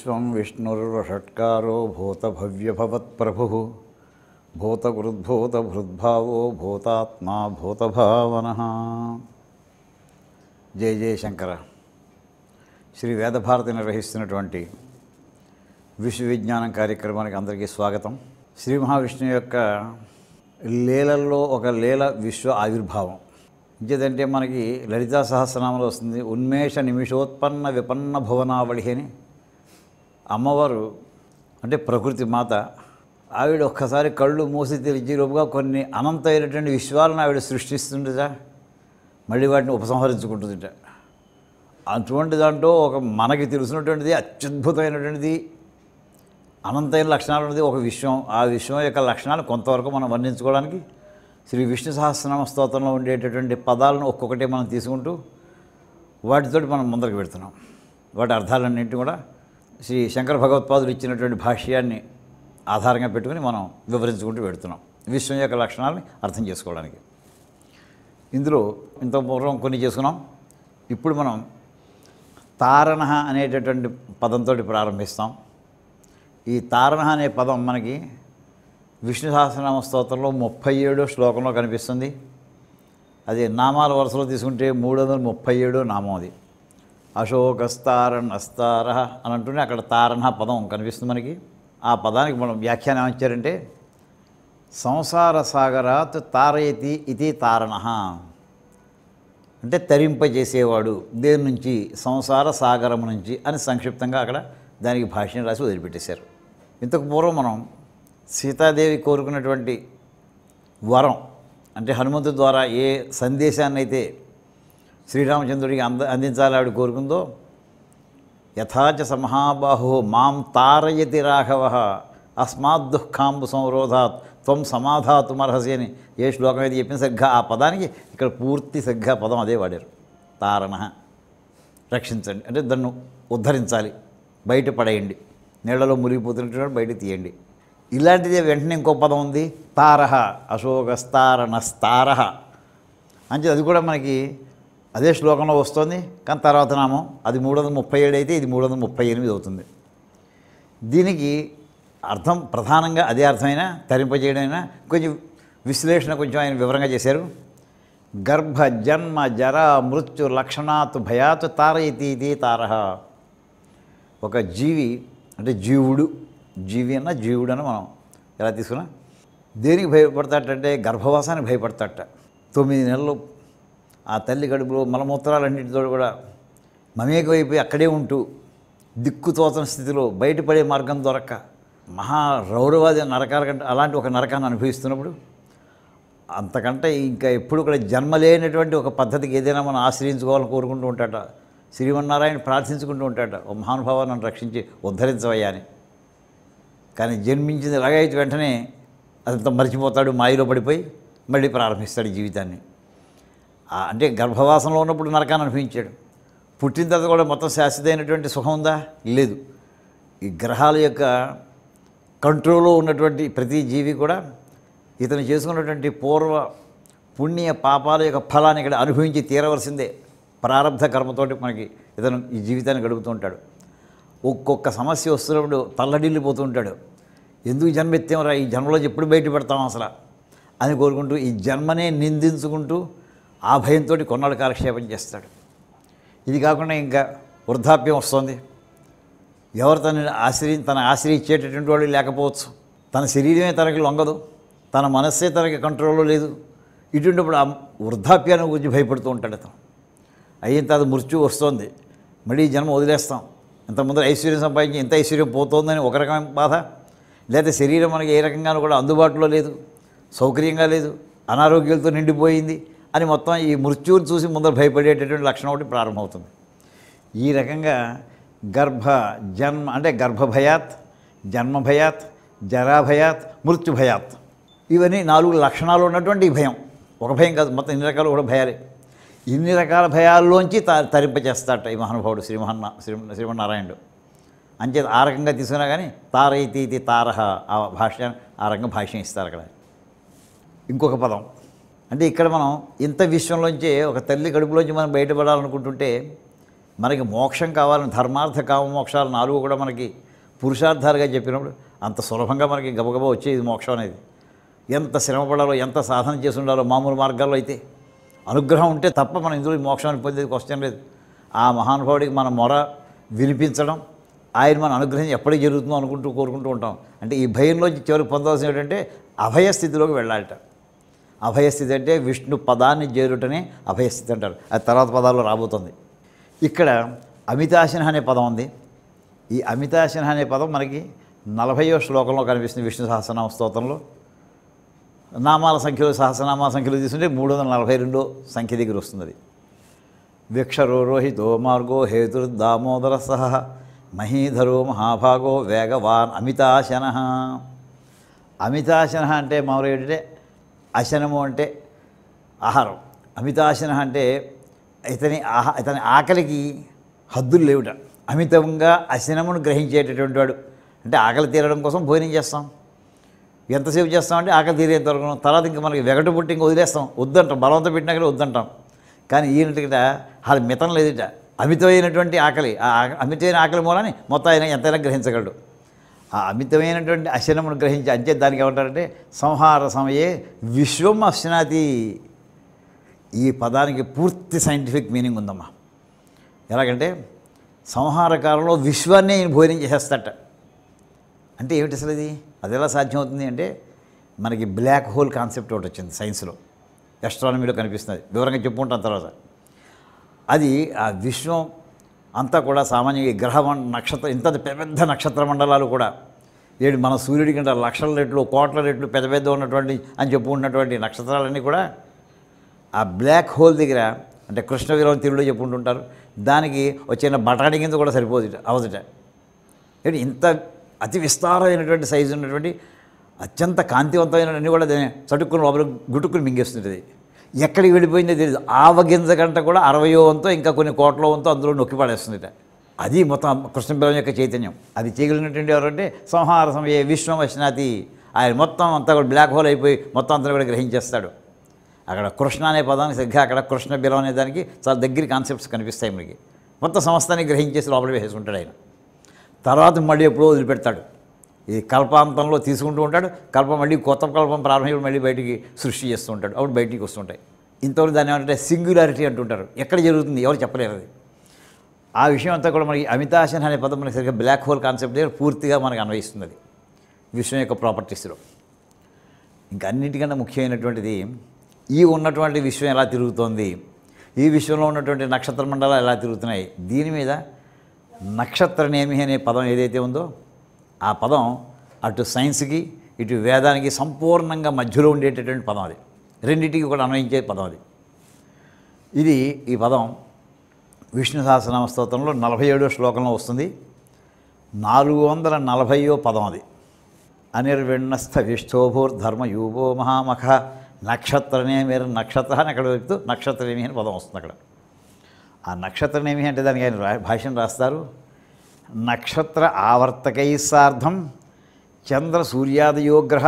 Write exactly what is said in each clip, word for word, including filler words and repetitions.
విశ్వం విష్ణుర్వషట్కారో భూతభవ్యభవత్ప్రభుః భూతకృద్భూతభృద్భావో భూతాత్మా భూతభావనః. జయ జయ శంకర. శ్రీ వేదభారతి నిర్వహిస్తున్నటువంటి విశ్వవిజ్ఞానం కార్యక్రమానికి అందరికీ స్వాగతం. శ్రీ మహావిష్ణువు యొక్క లీలల్లో ఒక లీల విశ్వ ఆవిర్భావం. ఇంకేదంటే మనకి లలితా సహస్రనామంలో వస్తుంది, ఉన్మేష నిమిషోత్పన్న విపన్న భువనావళి అని. అమ్మవారు అంటే ప్రకృతి మాత. ఆవిడ ఒక్కసారి కళ్ళు మూసి తెరిచి రూపుగా కొన్ని అనంతమైనటువంటి విశ్వాలను ఆవిడ సృష్టిస్తుండగా మళ్ళీ వాటిని ఉపసంహరించుకుంటుందిట. అటువంటి దాంట్లో ఒక మనకి తెలిసినటువంటిది అత్యద్భుతమైనటువంటిది అనంతమైన లక్షణాలు ఉన్నది ఒక విశ్వం. ఆ విశ్వం యొక్క లక్షణాలు కొంతవరకు మనం వర్ణించుకోవడానికి శ్రీ విష్ణు సహస్రనామ స్తోత్రంలో ఉండేటటువంటి పదాలను ఒక్కొక్కటి మనం తీసుకుంటూ వాటితోటి మనం ముందరకు పెడుతున్నాం. వాటి అర్థాలన్నింటినీ కూడా శ్రీ శంకర భగవత్పాదులు ఇచ్చినటువంటి భాష్యాన్ని ఆధారంగా పెట్టుకుని మనం వివరించుకుంటూ పెడుతున్నాం విశ్వం యొక్క లక్షణాలని అర్థం చేసుకోవడానికి. ఇందులో ఇంత పూర్వం కొన్ని చేసుకున్నాం. ఇప్పుడు మనం తారణ అనేటటువంటి పదంతో ప్రారంభిస్తాం. ఈ తారణ అనే పదం మనకి విష్ణు సహస్రనామ స్తోత్రంలో ముప్పై ఏడో శ్లోకంలో కనిపిస్తుంది. అది నామాల వరుసలో తీసుకుంటే మూడు వందల ముప్పై ఏడో నామం. అది అశోకస్తారణ అస్తార అని అంటూనే అక్కడ తారణ పదం కనిపిస్తుంది మనకి. ఆ పదానికి మనం వ్యాఖ్యానం ఏమిచ్చారంటే, సంసార సాగరాత్ తారయతి ఇది తారణ అంటే తరింపజేసేవాడు దేని నుంచి, సంసార సాగరం నుంచి అని సంక్షిప్తంగా అక్కడ దానికి భాష్యం రాసి వదిలిపెట్టేశారు. ఇంతకు పూర్వం మనం సీతాదేవి కోరుకున్నటువంటి వరం అంటే హనుమంతుడి ద్వారా ఏ సందేశాన్ని అయితే శ్రీరామచంద్రుడికి అంద అందించాలి ఆవిడ కోరుకుందో, యథాచ సమహాబాహు మాం తారయతి రాఘవ అస్మాత్ దుఃఖాంబు సంరోధాత్ త్వం సమాధాతుమర్హసి అని ఏ శ్లోకం అయితే చెప్పిన సరిగ్గా ఆ పదానికి ఇక్కడ పూర్తి సరిగ్గా పదం అదే వాడారు. తారణ రక్షించండి అంటే దాన్ని ఉద్ధరించాలి, బయట పడేయండి, నీళ్లలో మునిగిపోతున్నట్టు బయట తీయండి. ఇలాంటిదే వెంటనే ఇంకో పదం ఉంది, తారహ అశోకస్తారణస్తారహ అంటే అది కూడా మనకి అదే శ్లోకంలో వస్తుంది. కానీ తర్వాత నామం అది మూడు వందల ముప్పై ఏడు అయితే ఇది మూడు వందల ముప్పై ఎనిమిది అవుతుంది. దీనికి అర్థం ప్రధానంగా అదే అర్థమైనా తరింపజేయడమైనా కొంచెం విశ్లేషణ కొంచెం ఆయన వివరంగా చేశారు. గర్భ జన్మ జర మృత్యు లక్షణాత్ భయాత్ తారయతి ఇది తారహ. ఒక జీవి అంటే జీవుడు, జీవి అన్న జీవుడు అని మనం ఎలా తీసుకున్నా దేనికి భయపడతాడంటే గర్భవాసానికి భయపడతాడట. తొమ్మిది నెలలు ఆ తల్లి కడుపులో మలమూత్రాలన్నింటితో కూడా మమేకమైపోయి అక్కడే ఉంటూ దిక్కుతోచని స్థితిలో బయటపడే మార్గం దొరక్క మహా రౌరవాది నరకాల కంటే అలాంటి ఒక నరకాన్ని అనుభవిస్తున్నప్పుడు అంతకంటే ఇంకా ఎప్పుడు కూడా జన్మ లేనటువంటి ఒక పద్ధతికి ఏదైనా మనం ఆశ్రయించుకోవాలని కోరుకుంటూ ఉంటాట. శ్రీమన్నారాయణ ప్రార్థించుకుంటూ ఉంటాట, ఓ మహానుభావాన్ని నన్ను రక్షించి ఉద్ధరించవయ్యా అని. కానీ జన్మించింది ఎలాగైతే వెంటనే అదంతా మర్చిపోతాడు, మాయలో పడిపోయి మళ్ళీ ప్రారంభిస్తాడు జీవితాన్ని. అంటే గర్భవాసంలో ఉన్నప్పుడు నరకాన్ని అనుభవించాడు. పుట్టిన తర్వాత కూడా మొత్తం శాశ్వతమైనటువంటి సుఖం ఉందా? లేదు. ఈ గ్రహాల యొక్క కంట్రోల్లో ఉన్నటువంటి ప్రతి జీవి కూడా ఇతను చేసుకున్నటువంటి పూర్వ పుణ్య పాపాల యొక్క ఫలాన్ని ఇక్కడ అనుభవించి తీరవలసిందే. ప్రారంధ కర్మతోటి మనకి ఇతను ఈ జీవితాన్ని గడుపుతూ ఉంటాడు. ఒక్కొక్క సమస్య వస్తున్నప్పుడు తల్లడిల్లిపోతూ ఉంటాడు. ఎందుకు జన్మ ఎత్తామరా, ఈ జన్మలో ఎప్పుడు బయటపడతాం అసలు అని కోరుకుంటూ ఈ జన్మనే నిందించుకుంటూ ఆ భయంతో కొన్నాళ్ళు కాలక్షేపం చేస్తాడు. ఇది కాకుండా ఇంకా వృద్ధాప్యం వస్తుంది. ఎవరు తనని ఆశ్రయి తన ఆశ్రయించేటటువంటి వాళ్ళు లేకపోవచ్చు. తన శరీరమే తనకి లొంగదు, తన మనస్సే తనకి కంట్రోల్లో లేదు. ఇటువంటిప్పుడు ఆ వృద్ధాప్యాన్ని గురించి భయపడుతూ ఉంటాడు అతను. అయిన తర్వాత మృత్యు వస్తుంది, మళ్ళీ జన్మ వదిలేస్తాం. ఇంతకుముందు ఐశ్వర్యం సంపాదించి ఎంత ఐశ్వర్యం పోతుందని ఒక రకమైన బాధ, లేదా శరీరం మనకి ఏ రకంగానూ కూడా అందుబాటులో లేదు, సౌకర్యంగా లేదు, అనారోగ్యాలతో నిండిపోయింది అని మొత్తం ఈ మృత్యువుని చూసి ముందర భయపడేటటువంటి లక్షణం ఒకటి ప్రారంభమవుతుంది. ఈ రకంగా గర్భ జన్మ అంటే గర్భభయాత్, జన్మభయాత్, జరాభయాత్, మృత్యుభయాత్ ఇవన్నీ నాలుగు లక్షణాలు ఉన్నటువంటి ఈ భయం. ఒక భయం కాదు, మొత్తం ఇన్ని రకాలు కూడా భయాలే. ఇన్ని రకాల భయాల్లోంచి త తరింపచేస్తాడట ఈ మహానుభావుడు శ్రీ మహన్న శ్రీ శ్రీమన్నారాయణుడు. అంచేత ఆ రకంగా తీసుకున్నా కానీ తారయితి ఇది తారహ ఆ భాష్య ఆ రకంగా భాష్యం ఇస్తారు అక్కడ. ఇంకొక పదం అంటే ఇక్కడ మనం ఇంత విశ్వంలోంచి ఒక తల్లి కడుపులోంచి మనం బయటపడాలనుకుంటుంటే మనకి మోక్షం కావాలని ధర్మార్థ కామ మోక్షాలు నాలుగు కూడా మనకి పురుషార్థాలుగా చెప్పినప్పుడు అంత సులభంగా మనకి గబగబా వచ్చేది మోక్షం అనేది. ఎంత శ్రమపడాలో, ఎంత సాధన చేసి ఉండాలో మామూలు మార్గాల్లో అయితే. అనుగ్రహం ఉంటే తప్ప మనం ఇందులో మోక్షాన్ని పొందేది క్వశ్చన్ లేదు. ఆ మహానుభావుడికి మన మొర వినిపించడం, ఆయన మన అనుగ్రహం ఎప్పటికి జరుగుతుందో అనుకుంటూ కోరుకుంటూ ఉంటాం. అంటే ఈ భయంలోంచి చివరికి పొందవలసిన ఏంటంటే అభయస్థితిలోకి వెళ్ళాలట. అభయస్థితి అంటే విష్ణు పదాన్ని చేరుటనే అభయస్థితి అంటారు. అది తర్వాత పదాల్లో రాబోతుంది. ఇక్కడ అమితాశిన అనే పదం ఉంది. ఈ అమితాశిన అనే పదం మనకి నలభైవ శ్లోకంలో కనిపిస్తుంది విష్ణు సహస్రనామ స్తోత్రంలో. నామాల సంఖ్యలో సహస్రనామాల సంఖ్యలో తీసుకుంటే మూడు వందల నలభై రెండో సంఖ్య దగ్గర వస్తుంది. విక్షరో రోహితో మార్గో హేతుర్దామోదర సహ మహీధరో మహాభాగో వేగవాన్ అమితాశన. అమితాశన అంటే మామూలుగా ఏంటంటే అశనము అంటే ఆహారం. అమితాశన అంటే ఇతని ఆహా ఇతని ఆకలికి హద్దులు లేవుట. అమితంగా అశనమును గ్రహించేటటువంటి వాడు. అంటే ఆకలి తీరడం కోసం భోజనం చేస్తాం. ఎంతసేపు చేస్తామంటే ఆకలి తీరేంత వరకు. తర్వాత ఇంకా మనకి వెగటు పుట్టి ఇంకా వదిలేస్తాం, వద్దంటాం. బలవంతం పెట్టినా కూడా వద్దంటాం. కానీ ఈయనటికిట అది మితం లేదుట. అమితమైనటువంటి ఆకలి, ఆ అమితమైన ఆకలి మూలాన్ని మొత్తం ఆయన ఎంతైనా గ్రహించగలడు. ఆ అమితమైనటువంటి అశనమును గ్రహించి అంతే దానికి ఏమంటారంటే సంహార సమయే విశ్వం అశ్నాతి. ఈ పదానికి పూర్తి సైంటిఫిక్ మీనింగ్ ఉందమ్మా. ఎలాగంటే సంహార కాలంలో విశ్వాన్ని భోజనం చేసేస్తట. అంటే ఏమిటి అసలు ఇది? అది ఎలా సాధ్యమవుతుంది అంటే మనకి బ్లాక్ హోల్ కాన్సెప్ట్ ఒకటి వచ్చింది సైన్స్లో, ఎస్ట్రానమీలో కనిపిస్తుంది. వివరంగా చెప్పుకుంటాం తర్వాత. అది ఆ విశ్వం అంతా కూడా సామాన్యంగా గ్రహ నక్షత్ర ఇంత పెద్ద నక్షత్ర మండలాలు కూడా ఏడు మన సూర్యుడి కంటే లక్షల రెట్లు కోట్ల రెట్లు పెద్ద పెద్ద ఉన్నటువంటి అని చెప్పుకుంటున్నటువంటి నక్షత్రాలన్నీ కూడా ఆ బ్లాక్ హోల్ దగ్గర, అంటే కృష్ణ విరవం తిరుడు చెప్పుకుంటుంటారు, దానికి వచ్చిన బటాణి కింద కూడా సరిపోదుట అవదుట. ఏంటి ఇంత అతి విస్తారమైనటువంటి సైజు ఉన్నటువంటి అత్యంత కాంతివంతమైనవన్నీ కూడా దాన్ని చటుక్కుని లోపల గుట్టుకుని మింగేస్తుంటుంది. ఎక్కడికి వెళ్ళిపోయిందో తెలియదు. ఆవగింజ గంట కూడా అరవయో వంతో ఇంకా కొన్ని కోట్ల వంతో అందులో నొక్కి పడేస్తుందిట. అది మొత్తం కృష్ణబిలం యొక్క చైతన్యం. అది చేయగలిగినటువంటి ఎవరంటే సంహార సమయే విశ్వం అశ్నాతి. ఆయన మొత్తం అంతా కూడా బ్లాక్ హోల్ అయిపోయి మొత్తం అంతా కూడా గ్రహించేస్తాడు. అక్కడ కృష్ణ అనే పదానికి సరిగ్గా అక్కడ కృష్ణ బిలం అనే దానికి చాలా దగ్గర కాన్సెప్ట్స్ కనిపిస్తాయి మనకి. మొత్తం సంస్థని గ్రహించేసి లోపల వేసేసుకుంటాడు ఆయన. తర్వాత మళ్ళీ ఎప్పుడో వదిలిపెడతాడు. ఈ కల్పాంతంలో తీసుకుంటూ ఉంటాడు. కల్పం మళ్ళీ కొత్త కల్పం ప్రారంభం మళ్ళీ బయటికి సృష్టి చేస్తూ ఉంటాడు. అప్పుడు బయటికి వస్తుంటాయి. ఇంతవరకు దాన్ని ఏమంటే సింగ్యులారిటీ అంటుంటారు. ఎక్కడ జరుగుతుంది ఎవరు చెప్పలేరు అది. ఆ విషయం అంతా కూడా మనకి అమితాశన అనే పదం మనకి సరిగ్గా బ్లాక్ హోల్ కాన్సెప్ట్ దగ్గర పూర్తిగా మనకు అన్వయిస్తుంది. అది విశ్వం యొక్క ప్రాపర్టీస్లో. ఇంకా అన్నిటికన్నా ముఖ్యమైనటువంటిది ఈ ఉన్నటువంటి విశ్వం ఎలా తిరుగుతోంది, ఈ విశ్వంలో ఉన్నటువంటి నక్షత్ర మండలాలు ఎలా తిరుగుతున్నాయి. దీని మీద నక్షత్రనేమి అనే పదం ఏదైతే ఉందో ఆ పదం అటు సైన్స్కి ఇటు వేదానికి సంపూర్ణంగా మధ్యలో ఉండేటటువంటి పదం. అది రెండింటికి కూడా అన్వయించే పదం. అది ఇది ఈ పదం విష్ణు సహస్రనామ స్తోత్రంలో నలభై ఏడో శ్లోకంలో వస్తుంది. నాలుగు వందల నలభైయో పదం అది. అనిర్విణస్థ విష్ఠోభూర్ధర్మయూపో మహామఖ నక్షత్రనేమి నక్షత్ర అని అక్కడ చెప్తూ నక్షత్రనేమి అని పదం వస్తుంది అక్కడ. ఆ నక్షత్రనేమి అంటే దానికి ఆయన రా భాష్యం రాస్తారు. నక్షత్ర ఆవర్తకై సార్ధం చంద్ర సూర్యాదయోగ్రహ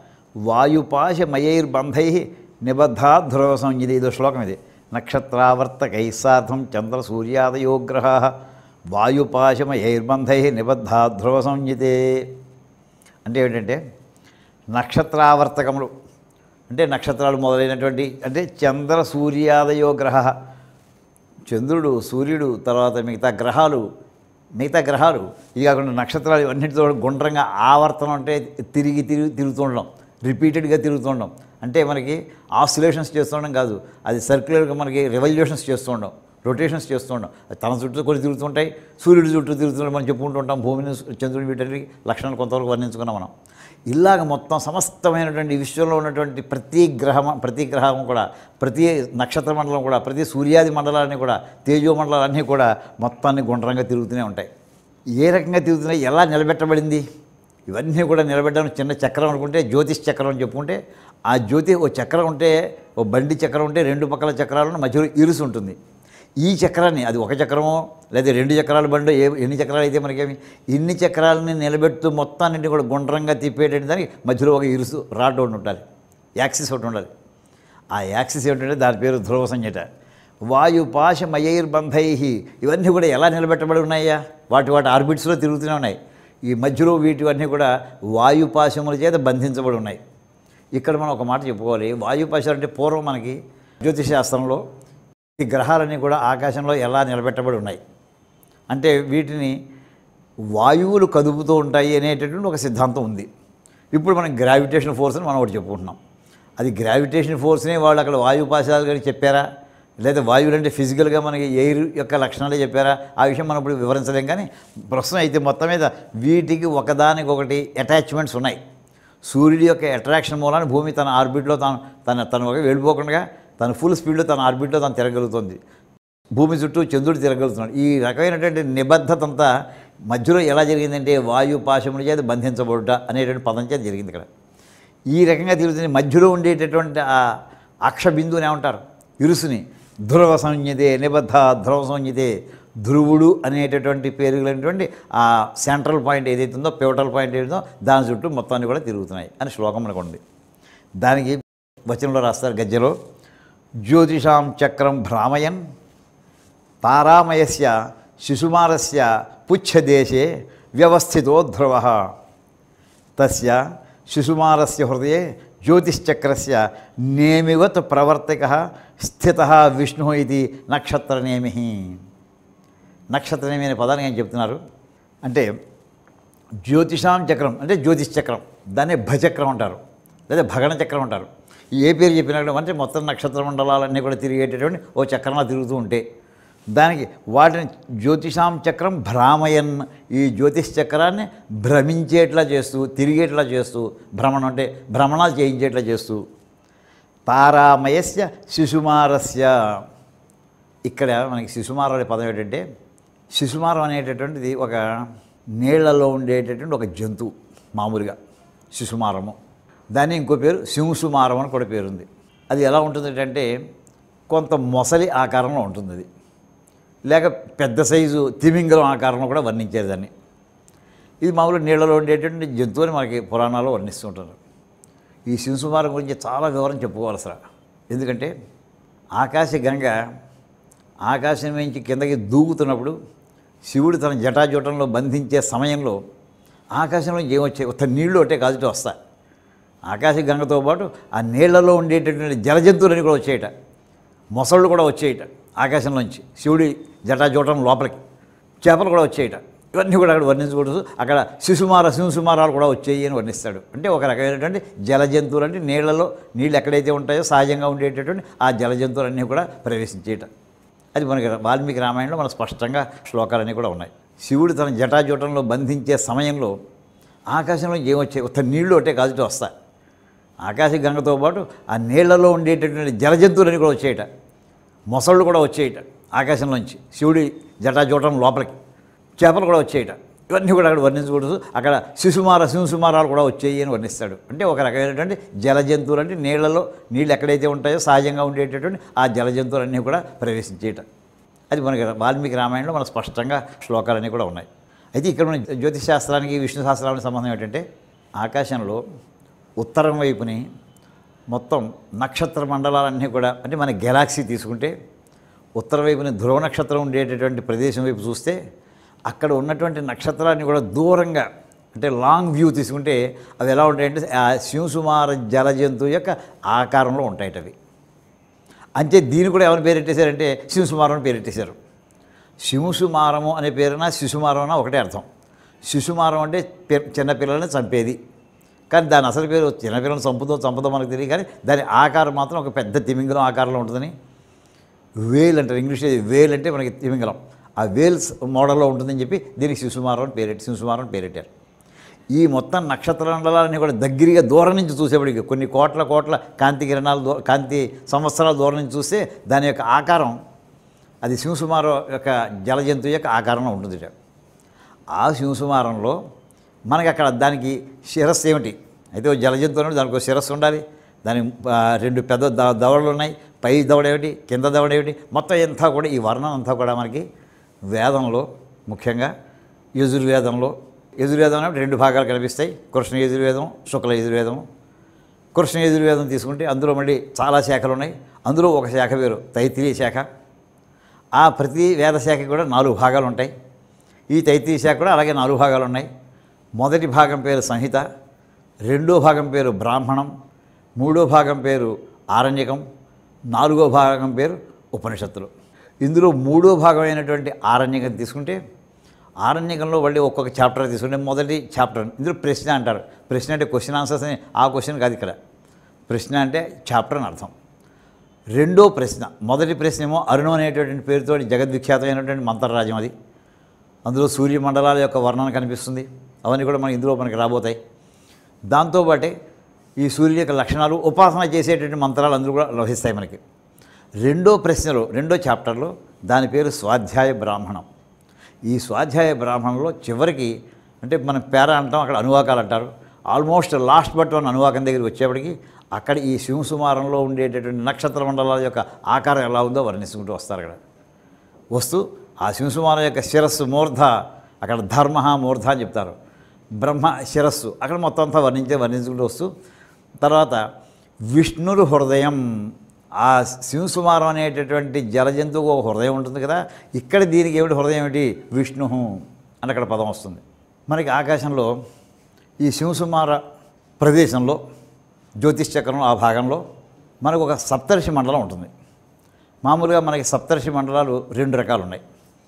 వాయుపాశమయైర్బంధై నిబద్ధా ధ్రువ సంజ్ఞ. ఇదో శ్లోకం ఇది. నక్షత్రావర్తకై సార్ధం చంద్ర సూర్యాదయోగ్రహ వాయుపాశమయైర్బంధై నిబద్ధా ధ్రువ సంజ్ఞితే. అంటే ఏమిటంటే నక్షత్రావర్తకములు అంటే నక్షత్రాలు మొదలైనటువంటి అంటే చంద్ర సూర్యాదయో గ్రహ, చంద్రుడు సూర్యుడు తర్వాత మిగతా గ్రహాలు మిగతా గ్రహాలు ఇది కాకుండా నక్షత్రాలు ఇవన్నిటితో గుండ్రంగా ఆవర్తనం అంటే తిరిగి తిరిగి తిరుగుతుండడం, రిపీటెడ్గా తిరుగుతుండడం. అంటే మనకి ఆసిలేషన్స్ చేస్తుండడం కాదు, అది సర్క్యులర్గా మనకి రెవల్యూషన్స్ చేస్తుండడం, రొటేషన్స్ చేస్తుండడం. తన చుట్టూ కొన్ని తిరుగుతుంటాయి, సూర్యుడి చుట్టూ తిరుగుతుండడం మనం చెప్పుకుంటుంటాం. భూమిని చంద్రుడి వీటి లక్షణాలు కొంతవరకు వర్ణించుకున్నాం మనం. ఇలాగ మొత్తం సమస్తమైనటువంటి విశ్వంలో ఉన్నటువంటి ప్రతి గ్రహం ప్రతి గ్రహం కూడా ప్రతి నక్షత్ర మండలం కూడా ప్రతి సూర్యాది మండలాన్ని కూడా తేజో మండలాలన్నీ కూడా మొత్తాన్ని గుండ్రంగా తిరుగుతూనే ఉంటాయి. ఏ రకంగా తిరుగుతున్నాయి, ఎలా నిలబెట్టబడింది, ఇవన్నీ కూడా నిలబెట్టడం చిన్న చక్రం అనుకుంటే జ్యోతిష్ చక్రం అని చెప్పుకుంటే ఆ జ్యోతి ఓ చక్రం ఉంటే ఓ బండి చక్రం ఉంటే రెండు పక్కల చక్రాలను మధ్యలో ఇరుసు ఉంటుంది. ఈ చక్రాన్ని అది ఒక చక్రమో లేదా రెండు చక్రాల బండి ఏ ఎన్ని చక్రాలు అయితే మనకేమి ఇన్ని చక్రాలని నిలబెడుతూ మొత్తాన్ని కూడా గుండ్రంగా తిప్పేటటువంటి దానికి మధ్యలో ఒక ఇరుసు రాడ్ ఒకటి ఉండాలి, యాక్సిస్ ఒకటి ఉండాలి. ఆ యాక్సిస్ ఏమిటంటే దాని పేరు ధ్రువ సంజ్ఞట. వాయుపాశమయైర్బంధై, ఇవన్నీ కూడా ఎలా నిలబెట్టబడి ఉన్నాయా? వాటి వాటి ఆర్బిట్స్లో తిరుగుతూనే ఉన్నాయి. ఈ మధ్యలో వీటివన్నీ కూడా వాయుపాశముల చేత బంధించబడి ఉన్నాయి. ఇక్కడ మనం ఒక మాట చెప్పుకోవాలి. వాయుపాశాలు అంటే పూర్వం మనకి జ్యోతిష్ శాస్త్రంలో ఈ గ్రహాలన్నీ కూడా ఆకాశంలో ఎలా నిలబెట్టబడి ఉన్నాయి అంటే వీటిని వాయువులు కదుపుతూ ఉంటాయి అనేటటువంటి ఒక సిద్ధాంతం ఉంది. ఇప్పుడు మనం గ్రావిటేషన్ ఫోర్స్ అని మనం ఒకటి చెప్పుకుంటున్నాం. అది గ్రావిటేషన్ ఫోర్స్ని వాళ్ళు అక్కడ వాయుపాశాలు కానీ చెప్పారా, లేదా వాయువులు అంటే ఫిజికల్గా మనకి ఎయిర్ యొక్క లక్షణాలే చెప్పారా, ఆ విషయం మనం ఇప్పుడు వివరించలేం. కానీ ప్రశ్న అయితే మొత్తం మీద వీటికి ఒకదానికొకటి అటాచ్మెంట్స్ ఉన్నాయి. సూర్యుడి యొక్క అట్రాక్షన్ మూలాన్ని భూమి తన ఆర్బిట్లో తాను తన తను ఒక వెళ్ళిపోకుండా తన ఫుల్ స్పీడ్లో తన ఆర్బిట్లో తను తిరగలుగుతుంది. భూమి చుట్టూ చంద్రుడు తిరగలుగుతున్నాడు. ఈ రకమైనటువంటి నిబద్ధత అంతా మధ్యలో ఎలా జరిగిందంటే వాయుపాశముల చేత బంధించబడుట అనేటువంటి పదం చేత జరిగింది. ఇక్కడ ఈ రకంగా తిరుగుతుంది. మధ్యలో ఉండేటటువంటి ఆ అక్షబిందువుని ఏమంటారు? ఇరుసుని ధ్రువ సంజ్ఞతే నిబద్ధ ధ్రువ సంజ్ఞతే, ధ్రువుడు అనేటటువంటి పేరులైనటువంటి ఆ సెంట్రల్ పాయింట్ ఏదైతే ఉందో, పివటల్ పాయింట్ ఏదైతుందో దాని చుట్టూ మొత్తాన్ని కూడా తిరుగుతున్నాయి అని శ్లోకం మనకు ఉంది. దానికి వచనంలో రాస్తారు గద్యలో, జ్యోతిషాం చక్రం భ్రామయన్ తారామయస్య శిశుమారస్య పుచ్ఛదేశే వ్యవస్థితో ధ్రువ తస్య శిశుమారస్య హృదయే జ్యోతిశ్చక్రస్య నేమివత్ ప్రవర్తక స్థిత విష్ణు ఇది నక్షత్రనేమి. నక్షత్రనేమి అనే పదానికి ఏం చెప్తున్నారు అంటే జ్యోతిషాం చక్రం అంటే జ్యోతిష్ చక్రం, దాన్ని భచక్రం అంటారు లేదా భగణ చక్రం అంటారు. ఏ పేరు చెప్పినా కూడా అంటే మొత్తం నక్షత్ర మండలాలన్నీ కూడా తిరిగేటటువంటి ఓ చక్రంలో తిరుగుతూ ఉంటే దానికి వాటిని జ్యోతిషాం చక్రం భ్రామయన్, ఈ జ్యోతిష్ చక్రాన్ని భ్రమించేట్లా చేస్తూ తిరిగేట్లా చేస్తూ, భ్రమణం అంటే భ్రమణాలు చేయించేట్లా చేస్తూ, తారామయస్య శిశుమారస్య. ఇక్కడ మనకి శిశుమారం అనే పదం ఏంటంటే, శిశుమారం అనేటటువంటిది ఒక నీళ్లలో ఉండేటటువంటి ఒక జంతువు మామూలుగా శిశుమారము. దాన్ని ఇంకో పేరు సింసుమారం అని కూడా పేరుంది. అది ఎలా ఉంటుంది అంటే కొంత మొసలి ఆకారంలో ఉంటుంది, అది లేక పెద్ద సైజు తిమింగలం ఆకారంలో కూడా వర్ణించేది దాన్ని. ఇది మామూలుగా నీళ్లలో ఉండేటటువంటి జంతువుని మనకి పురాణాల్లో వర్ణిస్తుంటారు. ఈ సింసుమారం గురించి చాలా వివరం చెప్పుకోవాలి అసలు. ఎందుకంటే ఆకాశ గంగ ఆకాశం నుంచి కిందకి దూకుతున్నప్పుడు శివుడు తన జటాజూటంలో బంధించే సమయంలో ఆకాశంలో ఏమొచ్చాయి, ఒక్క నీళ్లు ఒకటే కాదుట వస్తాయి. ఆకాశ గంగతో పాటు ఆ నీళ్లలో ఉండేటటువంటి జలజంతువులన్నీ కూడా వచ్చేయట, మొసళ్ళు కూడా వచ్చేయట ఆకాశంలోంచి, శివుడి జటాజూటం లోపలికి చేపలు కూడా వచ్చేయట. ఇవన్నీ కూడా అక్కడ వర్ణించకూడదు. అక్కడ శిశుమార సింసుమారాలు కూడా వచ్చేయి అని వర్ణిస్తాడు. అంటే ఒక రకమైనటువంటి జలజంతువులు అంటే నీళ్లలో నీళ్ళు ఎక్కడైతే ఉంటాయో సహజంగా ఉండేటటువంటి ఆ జలజంతువులన్నీ కూడా ప్రవేశించేయట. అది మనకి వాల్మీకి రామాయణంలో మన స్పష్టంగా శ్లోకాలన్నీ కూడా ఉన్నాయి. శివుడు తన జటాజూటంలో బంధించే సమయంలో ఆకాశంలో ఏమొచ్చాయి, ఒక్క నీళ్లు ఒకటే కాదుట వస్తాయి. ఆకాశ గంగతో పాటు ఆ నీళ్లలో ఉండేటటువంటి జలజంతువులన్నీ కూడా వచ్చేయట, మొసళ్ళు కూడా వచ్చేయట ఆకాశంలోంచి, శివుడి జటాజూటం లోపలికి చేపలు కూడా వచ్చేయట. ఇవన్నీ కూడా అక్కడ వర్ణించకూడదు. అక్కడ శిశుమార సింసుమారాలు కూడా వచ్చేయి అని వర్ణిస్తాడు. అంటే ఒక రకమైనటువంటి జలజంతువులు అంటే నీళ్లలో నీళ్ళు ఎక్కడైతే ఉంటాయో సహజంగా ఉండేటటువంటి ఆ జలజంతువులన్నీ కూడా ప్రవేశించేయట. అది మనకి వాల్మీకి రామాయణంలో మన స్పష్టంగా శ్లోకాలన్నీ కూడా ఉన్నాయి. అయితే ఇక్కడ మన జ్యోతిష్ శాస్త్రానికి విష్ణు శాస్త్రానికి సంబంధం ఏంటంటే ఆకాశంలో ఉత్తరం వైపుని మొత్తం నక్షత్ర మండలాలన్నీ కూడా అంటే మన గెలాక్సీ తీసుకుంటే ఉత్తర వైపున ధ్రువ నక్షత్రం ఉండేటటువంటి ప్రదేశం వైపు చూస్తే అక్కడ ఉన్నటువంటి నక్షత్రాన్ని కూడా దూరంగా అంటే లాంగ్ వ్యూ తీసుకుంటే అవి ఎలా ఉంటాయంటే ఆ శివసుమార జలజంతువు యొక్క ఆకారంలో ఉంటాయట అవి. అంతే దీన్ని కూడా ఎవరు పేరెట్టేశారంటే శివసుమారం అని పేరెట్టేశారు. శివసుమారము అనే పేరున శిశుమారం అన్న ఒకటే అర్థం. శిశుమారం అంటే చిన్నపిల్లల్ని చంపేది, కానీ దాని అసలు పేరు చిన్నపిల్లలను చంపుతో చంపుతో మనకు తెలియదు, కానీ దాని ఆకారం మాత్రం ఒక పెద్ద తిమింగలం ఆకారంలో ఉంటుందని వేల్ అంటారు. ఇంగ్లీష్ వేల్ అంటే మనకి తిమింగలం, ఆ వేల్స్ మోడల్లో ఉంటుందని చెప్పి దీనికి శిశుమారం అని పేరెట్టి శిశుమారం పేరెట్టారు. ఈ మొత్తం నక్షత్ర మండలాన్ని కూడా దగ్గరగా దూరం నుంచి చూసేప్పటికి కొన్ని కోట్ల కోట్ల కాంతి కిరణాలు దూ కాంతి సంవత్సరాల దూరం నుంచి చూస్తే దాని యొక్క ఆకారం అది శివసుమారం యొక్క జలజంతువు యొక్క ఆకారంలో ఉంటుంది. ఆ శివసుమారంలో మనకి అక్కడ దానికి శిరస్సు ఏమిటి అయితే జలజంతువు అంటే దానికి ఒక శిరస్సు ఉండాలి. దాని రెండు పెద్ద ద దవడలు ఉన్నాయి, పై దవడ ఏమిటి కింద దవడ ఏమిటి మొత్తం అంతా కూడా ఈ వర్ణన అంతా కూడా మనకి వేదంలో ముఖ్యంగా యజుర్వేదంలో యజుర్వేదం అంటే రెండు భాగాలు కనిపిస్తాయి, కృష్ణ యజుర్వేదం శుక్ల యజుర్వేదం. కృష్ణ యజుర్వేదం తీసుకుంటే అందులో మళ్ళీ చాలా శాఖలు ఉన్నాయి. అందులో ఒక శాఖ వేరు తైత్రీయ శాఖ, ఆ ప్రతి వేదశాఖకి కూడా నాలుగు భాగాలు ఉంటాయి. ఈ తైత్తీయ శాఖ కూడా అలాగే నాలుగు భాగాలు ఉన్నాయి. మొదటి భాగం పేరు సంహిత, రెండో భాగం పేరు బ్రాహ్మణం, మూడో భాగం పేరు ఆరణ్యకం, నాలుగో భాగం పేరు ఉపనిషత్తులు. ఇందులో మూడో భాగమైనటువంటి ఆరణ్యకం తీసుకుంటే ఆరణ్యకంలో మళ్ళీ ఒక్కొక్క చాప్టర్ తీసుకుంటే మొదటి చాప్టర్ ఇందులో ప్రశ్న అంటారు. ప్రశ్న అంటే క్వశ్చన్ ఆన్సర్స్ అని, ఆ క్వశ్చన్ కాదు ఇక్కడ. ప్రశ్న అంటే చాప్టర్ అని అర్థం. రెండో ప్రశ్న, మొదటి ప్రశ్న ఏమో అరుణం అనేటటువంటి పేరుతో జగద్విఖ్యాతమైనటువంటి మంత్రరాజ్యం అది. అందులో సూర్యమండలాల యొక్క వర్ణన కనిపిస్తుంది. అవన్నీ కూడా మనకి ఇందులో మనకి రాబోతాయి. దాంతోపాటే ఈ సూర్యుని యొక్క లక్షణాలు, ఉపాసన చేసేటువంటి మంత్రాలు అందరూ కూడా లభిస్తాయి మనకి. రెండో ప్రశ్నలో రెండో చాప్టర్లో దాని పేరు స్వాధ్యాయ బ్రాహ్మణం. ఈ స్వాధ్యాయ బ్రాహ్మణంలో చివరికి అంటే మనం పేర అంటాం, అక్కడ అనువాకాలు అంటారు. ఆల్మోస్ట్ లాస్ట్ బట్ వన్ అనువాకం దగ్గరికి వచ్చేప్పటికి అక్కడ ఈ శివసుమారంలో ఉండేటటువంటి నక్షత్ర మండలాల యొక్క ఆకారం ఎలా ఉందో వర్ణించుకుంటూ వస్తారు. అక్కడ వస్తూ ఆ శివసుమారం యొక్క శిరస్సు మూర్ధ, అక్కడ ధర్మ మూర్ధ అని చెప్తారు. బ్రహ్మ శిరస్సు అక్కడ మొత్తం అంతా వర్ణించే వర్ణించుకుంటూ వస్తూ తర్వాత విష్ణురు హృదయం, ఆ శివసుమారం అనేటటువంటి జలజంతువుకు ఒక హృదయం ఉంటుంది కదా, ఇక్కడ దీనికి ఏమిటి హృదయం ఏమిటి, విష్ణు అని అక్కడ పదం వస్తుంది. మనకి ఆకాశంలో ఈ శివసుమార ప్రదేశంలో జ్యోతిష్ చక్రంలో ఆ భాగంలో మనకు ఒక సప్తర్షి మండలం ఉంటుంది. మామూలుగా మనకి సప్తర్షి మండలాలు రెండు రకాలు ఉన్నాయి.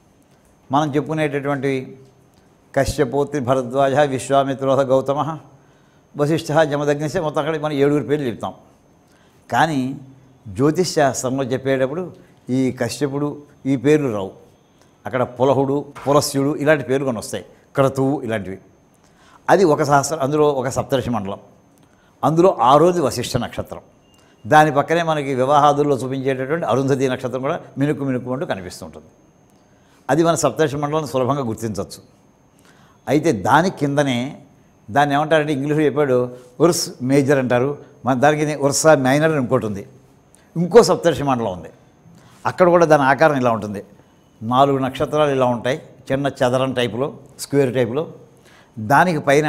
మనం చెప్పుకునేటటువంటి కశ్యపోత్రి భరద్వాజ విశ్వామిత్రోధ గౌతమ వశిష్ఠ జమదగ్నిశ మొత్తం అక్కడ మనం ఏడుగురు పేర్లు చెప్తాం. కానీ జ్యోతిష్ శాస్త్రంలో చెప్పేటప్పుడు ఈ కశ్యపుడు ఈ పేర్లు రావు. అక్కడ పులహుడు, పులస్యుడు ఇలాంటి పేర్లు కొన్ని వస్తాయి, క్రతువు ఇలాంటివి. అది ఒక సహస్రం, అందులో ఒక సప్తర్షి మండలం. అందులో ఆ రోజు వశిష్ఠ నక్షత్రం. దాని పక్కనే మనకి వివాహాదుల్లో చూపించేటటువంటి అరుంధతి నక్షత్రం కూడా మినుకు మినుకుమంటూ కనిపిస్తుంటుంది. అది మన సప్తర్షి మండలం సులభంగా గుర్తించవచ్చు. అయితే దాని కిందనే దాన్ని ఏమంటారంటే ఇంగ్లీష్లో చెప్పాడు ఉర్స్ మేజర్ అంటారు. మన దానికి ఉర్సా మైనర్ అని ఇంకోటి ఉంది. ఇంకో సప్తర్షి మండలం ఉంది. అక్కడ కూడా దాని ఆకారం ఇలా ఉంటుంది. నాలుగు నక్షత్రాలు ఇలా ఉంటాయి, చిన్న చదరం టైపులో, స్క్వేర్ టైపులో. దానికి పైన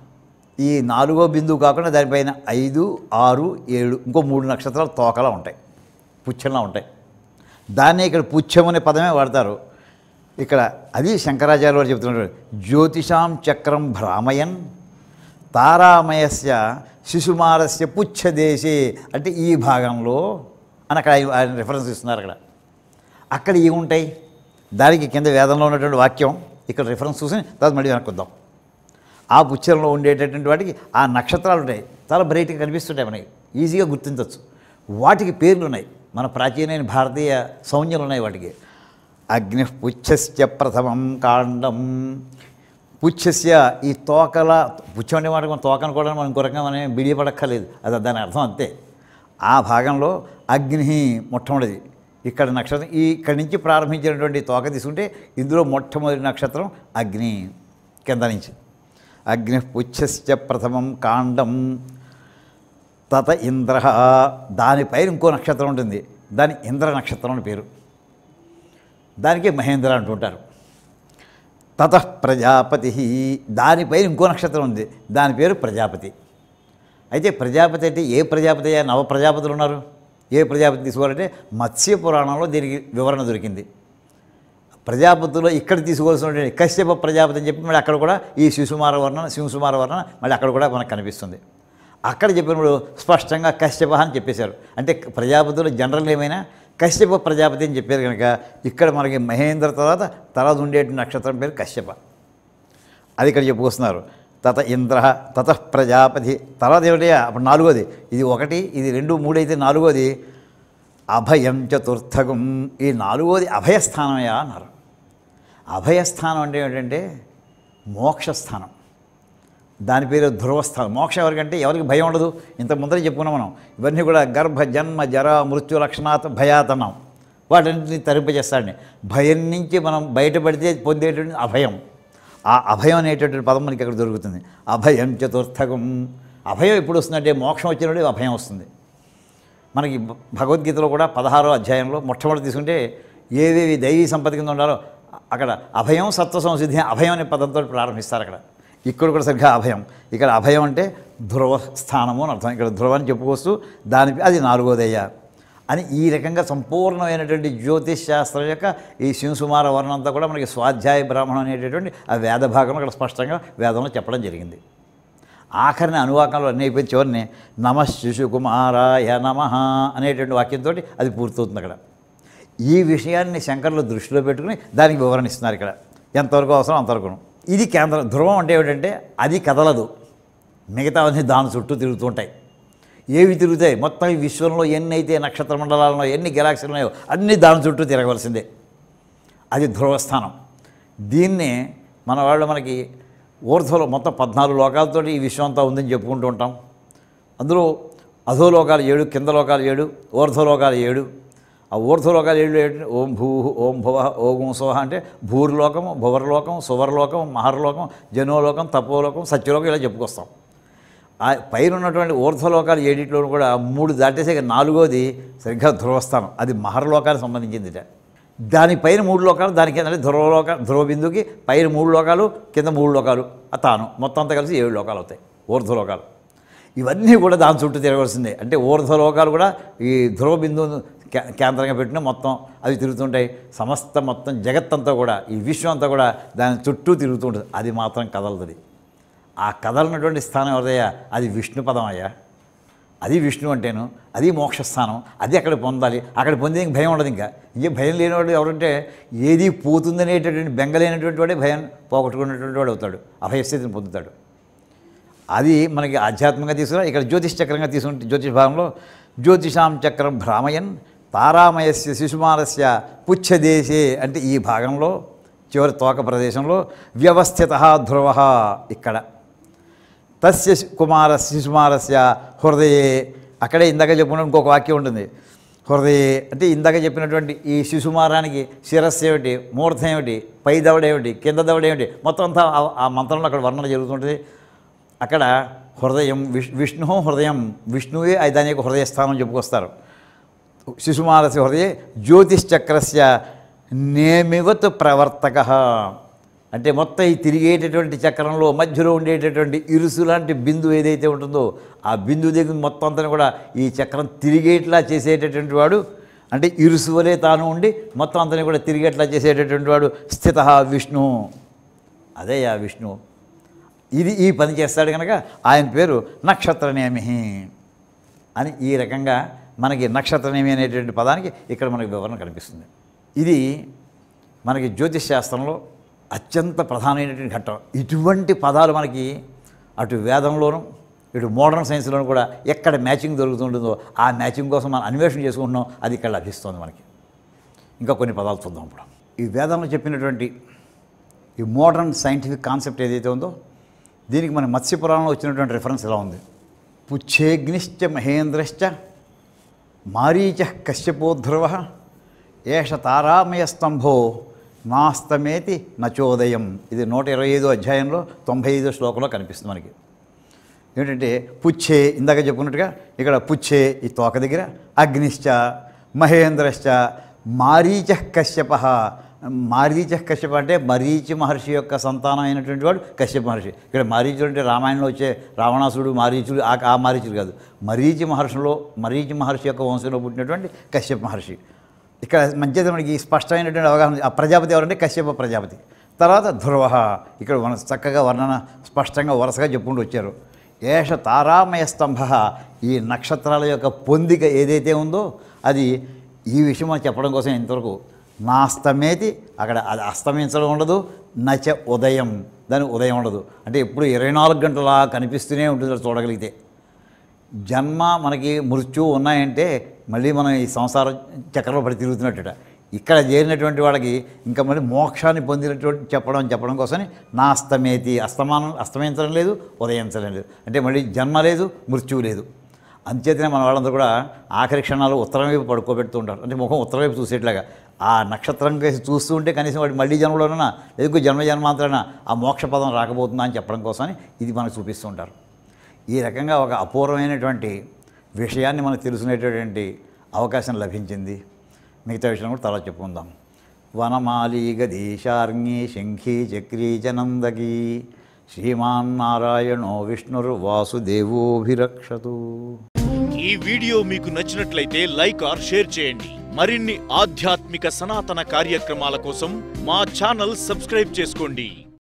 ఈ నాలుగో బిందువు కాకుండా దానిపైన ఐదు, ఆరు, ఏడు ఇంకో మూడు నక్షత్రాలు తోకలా ఉంటాయి, పుచ్చంలా ఉంటాయి. దాన్ని ఇక్కడ పుచ్చం అనే పదమే వాడతారు. ఇక్కడ అది శంకరాచార్య వారు చెప్తున్నారు, జ్యోతిషాం చక్రం భ్రామయన్ తారామయస్య శిశుమారస్య పుచ్చదేశే, అంటే ఈ భాగంలో అని అక్కడ ఆయన రిఫరెన్స్ ఇస్తున్నారు. అక్కడ అక్కడ ఏముంటాయి, దానికి కింద వేదంలో ఉన్నటువంటి వాక్యం ఇక్కడ రిఫరెన్స్ చూసి తర్వాత మళ్ళీ వెనక్కొద్దాం. ఆ పుచ్చంలో ఉండేటటువంటి వాటికి ఆ నక్షత్రాలు ఉంటాయి, చాలా బ్రైట్గా కనిపిస్తుంటాయి, మనకి ఈజీగా గుర్తించవచ్చు. వాటికి పేర్లు ఉన్నాయి, మన ప్రాచీనమైన భారతీయ సౌజ్ఞలు ఉన్నాయి వాటికి. అగ్ని పుచ్చస్య ప్రథమం కాండం, పుచ్చస్య ఈ తోకల, పుచ్చం అంటే మాట మనం తోకను కూడా మనం ఇంకో రకంగా మనం బిడియపడక్కర్లేదు, అది దాని అర్థం అంతే. ఆ భాగంలో అగ్ని మొట్టమొదటిది. ఇక్కడ నక్షత్రం ఈ ఇక్కడి నుంచి ప్రారంభించినటువంటి తోక తీసుకుంటే ఇందులో మొట్టమొదటి నక్షత్రం అగ్ని. కింద నుంచి అగ్ని పుచ్చస్య ప్రథమం కాండం తత ఇంద్ర, దానిపైన ఇంకో నక్షత్రం ఉంటుంది, దాని ఇంద్ర నక్షత్రం అని పేరు. దానికి మహేంద్ర అంటుంటారు. తత ప్రజాపతి, దానిపైన ఇంకో నక్షత్రం ఉంది, దాని పేరు ప్రజాపతి. అయితే ప్రజాపతి అంటే ఏ ప్రజాపతి? నవ ప్రజాపతులు ఉన్నారు. ఏ ప్రజాపతి తీసుకోవాలంటే మత్స్య పురాణంలో దీనికి వివరణ దొరికింది. ప్రజాపతిలో ఇక్కడ తీసుకోవాల్సిన కశ్యప ప్రజాపతి అని చెప్పి మళ్ళీ అక్కడ కూడా ఈ శిశుమార వర్ణన శివసుమార వర్ణన మళ్ళీ అక్కడ కూడా మనకు కనిపిస్తుంది. అక్కడ చెప్పినప్పుడు స్పష్టంగా కశ్యప అని చెప్పేశారు. అంటే ప్రజాపతిలో జనరల్ ఏమైనా కశ్యప ప్రజాపతి అని చెప్పారు కనుక ఇక్కడ మనకి మహేంద్ర తర్వాత తర్వాత ఉండేటువంటి నక్షత్రం పేరు కశ్యప. అది ఇక్కడ చెప్పుకొస్తున్నారు. తత ఇంద్ర తత ప్రజాపతి. తర్వాత ఏమిటయా అప్పుడు నాలుగోది, ఇది ఒకటి, ఇది రెండు, మూడు అయితే నాలుగోది అభయం చతుర్థకం. ఈ నాలుగోది అభయస్థానమయ్యా అన్నారు. అభయస్థానం అంటే ఏమిటంటే మోక్షస్థానం. దాని పేరు ధ్రువస్థానం. మోక్షం ఎవరికంటే ఎవరికి భయం ఉండదు. ఇంత ముందర చెప్పుకున్నాం మనం. ఇవన్నీ కూడా గర్భ జన్మ జర మృత్యు లక్షణాత్ భయాతనం, వాటిని తరింపజేస్తాడని. భయం నుంచి మనం బయటపడితే పొందేటువంటి అభయం. ఆ అభయం అనేటటువంటి పదం మనకి అక్కడ దొరుకుతుంది. అభయం చతుర్థకం. అభయం ఎప్పుడు వస్తుందంటే మోక్షం వచ్చినప్పుడు అభయం వస్తుంది. మనకి భగవద్గీతలో కూడా పదహారో అధ్యాయంలో మొట్టమొదటి తీసుకుంటే ఏవేవి దైవీ సంపద కింద ఉండాలో అక్కడ అభయం సత్వ సంసిద్ధి అభయం అనే పదంతో ప్రారంభిస్తారు. అక్కడ ఇక్కడ కూడా సరిగ్గా అభయం. ఇక్కడ అభయం అంటే ధ్రువ స్థానము అని అర్థం. ఇక్కడ ధ్రువాన్ని చెప్పుకొస్తూ దాని అది నాలుగోదయ్య. అని ఈ రకంగా సంపూర్ణమైనటువంటి జ్యోతిష్ శాస్త్రం యొక్క ఈ శివసుమార వర్ణం అంతా కూడా మనకి స్వాధ్యాయ బ్రాహ్మణం అనేటటువంటి ఆ వేద భాగంలో అక్కడ స్పష్టంగా వేదంలో చెప్పడం జరిగింది. ఆఖరిని అనువాకంలో అన్నీ అయిపోయి చివరిని నమ శిశుకుమారాయ నమ అనేటువంటి వాక్యంతో అది పూర్తవుతుంది. అక్కడ ఈ విషయాన్ని శంకరులు దృష్టిలో పెట్టుకుని దానికి వివరణ ఇస్తున్నారు. ఇక్కడ ఎంతవరకు అవసరం అంతవరకు. ఇది కేంద్రం. ధ్రువం అంటే ఏమిటంటే అది కదలదు, మిగతావన్నీ దాని చుట్టూ తిరుగుతుంటాయి. ఏవి తిరుగుతాయి? మొత్తం ఈ విశ్వంలో ఎన్ని అయితే నక్షత్ర మండలాలను ఎన్ని గెలాక్సీలు ఉన్నాయో అన్నీ దాని చుట్టూ తిరగవలసిందే. అది ధ్రువస్థానం. దీన్నే మన వాళ్ళు మనకి ఊర్ధ్వలో మొత్తం పద్నాలుగు లోకాలతో ఈ విశ్వం అంతా ఉందని చెప్పుకుంటూ ఉంటాం. అందులో అధోలోకాలు ఏడు, కింద లోకాలు ఏడు, ఊర్ధ్వలోకాలు ఏడు. ఆ ఊర్ధ్వలోకాలు ఏడు ఏంటి? ఓం భూ, ఓం భువ, ఓం సోహ అంటే భూర్లోకం, భువర్లోకం, సువర్లోకం, మహర్లోకం, జనోలోకం, తపోలోకం, సత్యలోకం ఇలా చెప్పుకొస్తాం. ఆ పైన ఉన్నటువంటి ఊర్ధ్వలోకాలు ఏడిట్లో కూడా మూడు దాటేసే నాలుగోది సరిగ్గా ధ్రువస్థానం. అది మహర్లోకానికి సంబంధించిందిట. దానిపైన మూడు లోకాలు, దానికి ఏంటంటే ధ్రువలోక ధ్రువ బిందుకి పైన మూడు లోకాలు, కింద మూడు లోకాలు, ఆ తాను మొత్తం అంతా కలిసి ఏడు లోకాలు అవుతాయి ఊర్ధ్వలోకాలు. ఇవన్నీ కూడా దాని చుట్టూ తిరగవలసిందే. అంటే ఊర్ధ్వలోకాలు కూడా ఈ ధ్రువ బిందువును కేంద్రంగా పెట్టిన మొత్తం అవి తిరుగుతుంటాయి. సమస్త మొత్తం జగత్తంతా కూడా ఈ విశ్వం అంతా కూడా దాని చుట్టూ తిరుగుతుంటుంది. అది మాత్రం కదలదు. ఆ కదలనటువంటి స్థానం ఎవరిదయ్యా? అది విష్ణు పదం అయ్యా. అది విష్ణు అంటేను అది మోక్షస్థానం. అది అక్కడ పొందాలి. అక్కడ పొందే భయం ఉండదు. ఇంకా ఇంకే భయం లేనివాడు ఎవరంటే ఏది పోతుందనేటటువంటి బెంగలేనటువంటి వాడే భయం పోగొట్టుకున్నటువంటి వాడు అవుతాడు, అభయస్థితిని పొందుతాడు. అది మనకి ఆధ్యాత్మికంగా తీసుకురా. ఇక్కడ జ్యోతిష్ చక్రంగా తీసుకుంటే జ్యోతిష్ భాగంలో జ్యోతిషాం చక్రం భ్రామయన్ తారామయస్య శిశుమారస్య పుచ్చదేశే అంటే ఈ భాగంలో చివరి తోక ప్రదేశంలో వ్యవస్థిత ధ్రువ ఇక్కడ తస్య కుమార శిశుమారస్య హృదయే అక్కడే ఇందాక చెప్పుకున్న ఇంకొక వాక్యం ఉంటుంది. హృదయే అంటే ఇందాక చెప్పినటువంటి ఈ శిశుమారానికి శిరస్సు ఏమిటి, మూర్ధం ఏమిటి, పై దవడ ఏమిటి, కింద దవడ ఏమిటి, మొత్తం అంతా ఆ మంత్రంలో అక్కడ వర్ణన జరుగుతుంటుంది. అక్కడ హృదయం విష్ విష్ణు హృదయం విష్ణువే దాని యొక్క హృదయస్థానం చెప్పుకొస్తారు. శిశుమారస్య హృదయే జ్యోతిశ్చక్రస్య నేమివత్ ప్రవర్తక అంటే మొత్తం ఈ తిరిగేటటువంటి చక్రంలో మధ్యలో ఉండేటటువంటి ఇరుసు లాంటి బిందువు ఏదైతే ఉంటుందో ఆ బిందువు దగ్గర మొత్తం అంతా కూడా ఈ చక్రం తిరిగేట్లా చేసేటటువంటి వాడు, అంటే ఇరుసు వలే తాను ఉండి మొత్తం అంతా కూడా తిరిగేట్లా చేసేటటువంటి వాడు స్థిత విష్ణు. అదే ఆ విష్ణు. ఇది ఈ పని చేస్తాడు కనుక ఆయన పేరు నక్షత్రనేమి అని ఈ రకంగా మనకి నక్షత్రనేమి అనేటువంటి పదానికి ఇక్కడ మనకి వివరణ కనిపిస్తుంది. ఇది మనకి జ్యోతిష్ శాస్త్రంలో అత్యంత ప్రధానమైనటువంటి ఘట్టం. ఇటువంటి పదాలు మనకి అటు వేదంలోనూ ఇటు మోడర్న్ సైన్స్లోనూ కూడా ఎక్కడ మ్యాచింగ్ దొరుకుతుంటుందో ఆ మ్యాచింగ్ కోసం మనం అన్వేషణ చేసుకుంటున్నాం. అది ఇక్కడ లభిస్తుంది మనకి. ఇంకా కొన్ని పదాలు చూద్దాం. ఇప్పుడు ఈ వేదంలో చెప్పినటువంటి ఈ మోడర్న్ సైంటిఫిక్ కాన్సెప్ట్ ఏదైతే ఉందో దీనికి మన మత్స్యపురాణంలో వచ్చినటువంటి రిఫరెన్స్ ఎలా ఉంది. పుచ్ఛేగ్నిశ్చ మహేంద్రశ్చ మారీచ కశ్యపోధ్రువ ఏష తారామయ స్తంభో నాస్తమేతి నచోదయం. ఇది నూట ఇరవై ఐదో అధ్యాయంలో తొంభై ఐదో శ్లోకంలో కనిపిస్తుంది మనకి. ఏంటంటే పుచ్చే ఇందాక చెప్పుకున్నట్టుగా ఇక్కడ పుచ్చే ఈ తోక దగ్గర, అగ్నిశ్చ మహేంద్రశ్చ మారీచ కశ్యప. మారీచ కశ్యప అంటే మరీచి మహర్షి యొక్క సంతానం అయినటువంటి వాడు కశ్యప మహర్షి. ఇక్కడ మారీచుడు అంటే రామాయణంలో వచ్చే రావణాసుడు మారీచుడు ఆ ఆ మారీచుడు కాదు, మరీచి మహర్షిలో మరీచి మహర్షి యొక్క వంశంలో పుట్టినటువంటి కశ్యప మహర్షి. ఇక్కడ మధ్య మనకి స్పష్టమైనటువంటి అవగాహన. ఆ ప్రజాపతి ఎవరంటే కశ్యప ప్రజాపతి. తర్వాత ధ్రువ ఇక్కడ మన చక్కగా వర్ణన స్పష్టంగా వరుసగా చెప్పుకుంటూ వచ్చారు. ఏష తారామయ స్తంభ ఈ నక్షత్రాల యొక్క పొందిక ఏదైతే ఉందో అది ఈ విషయం మనం చెప్పడం కోసం ఇంతవరకు నాస్తమేతి అక్కడ అది అస్తమించడం ఉండదు, నచ ఉదయం దాని ఉదయం ఉండదు. అంటే ఎప్పుడు ఇరవై నాలుగు గంటలా కనిపిస్తూనే ఉంటుంది చూడగలిగితే. జన్మ మనకి మృత్యువు ఉన్నాయంటే మళ్ళీ మనం ఈ సంసార చక్రంలో పడి తిరుగుతున్నట్టుట. ఇక్కడ చేరినటువంటి వాళ్ళకి ఇంకా మళ్ళీ మోక్షాన్ని పొందినటువంటి చెప్పడం చెప్పడం కోసమని నా అస్తమేతి అస్తమానం అస్తమించడం లేదు, ఉదయించడం లేదు. అంటే మళ్ళీ జన్మ లేదు, మృత్యువు లేదు. అంచేతనే మన వాళ్ళందరూ కూడా ఆఖరి క్షణాలు ఉత్తరం వైపు పడుకోబెడుతూ ఉంటారు. అంటే ముఖం ఉత్తరం వైపు చూసేట్లాగా ఆ నక్షత్రం కేసి చూస్తూ ఉంటే కనీసం వాడి మళ్ళీ జన్మలోనైనా లేదు జన్మ జన్మాంతరైనా ఆ మోక్ష పదం రాకపోతుందా అని చెప్పడం కోసమని ఇది మనకు చూపిస్తూ ఉంటారు. ఈ రకంగా ఒక అపూర్వమైనటువంటి విషయాన్ని మనకు తెలుసుకునేటటువంటి అవకాశం లభించింది. మిగతా విషయం కూడా తర్వాత చెప్పుకుందాం. వనమాలి గదీశార్ఞి శంఖీ చక్రీ చనందకీ శ్రీమాన్ నారాయణో విష్ణుర్ వాసుదేవోభిరక్షతు. ఈ వీడియో మీకు నచ్చినట్లయితే లైక్ ఆర్ షేర్ చేయండి. మరిన్ని ఆధ్యాత్మిక సనాతన కార్యక్రమాల కోసం మా ఛానల్ సబ్స్క్రైబ్ చేసుకోండి.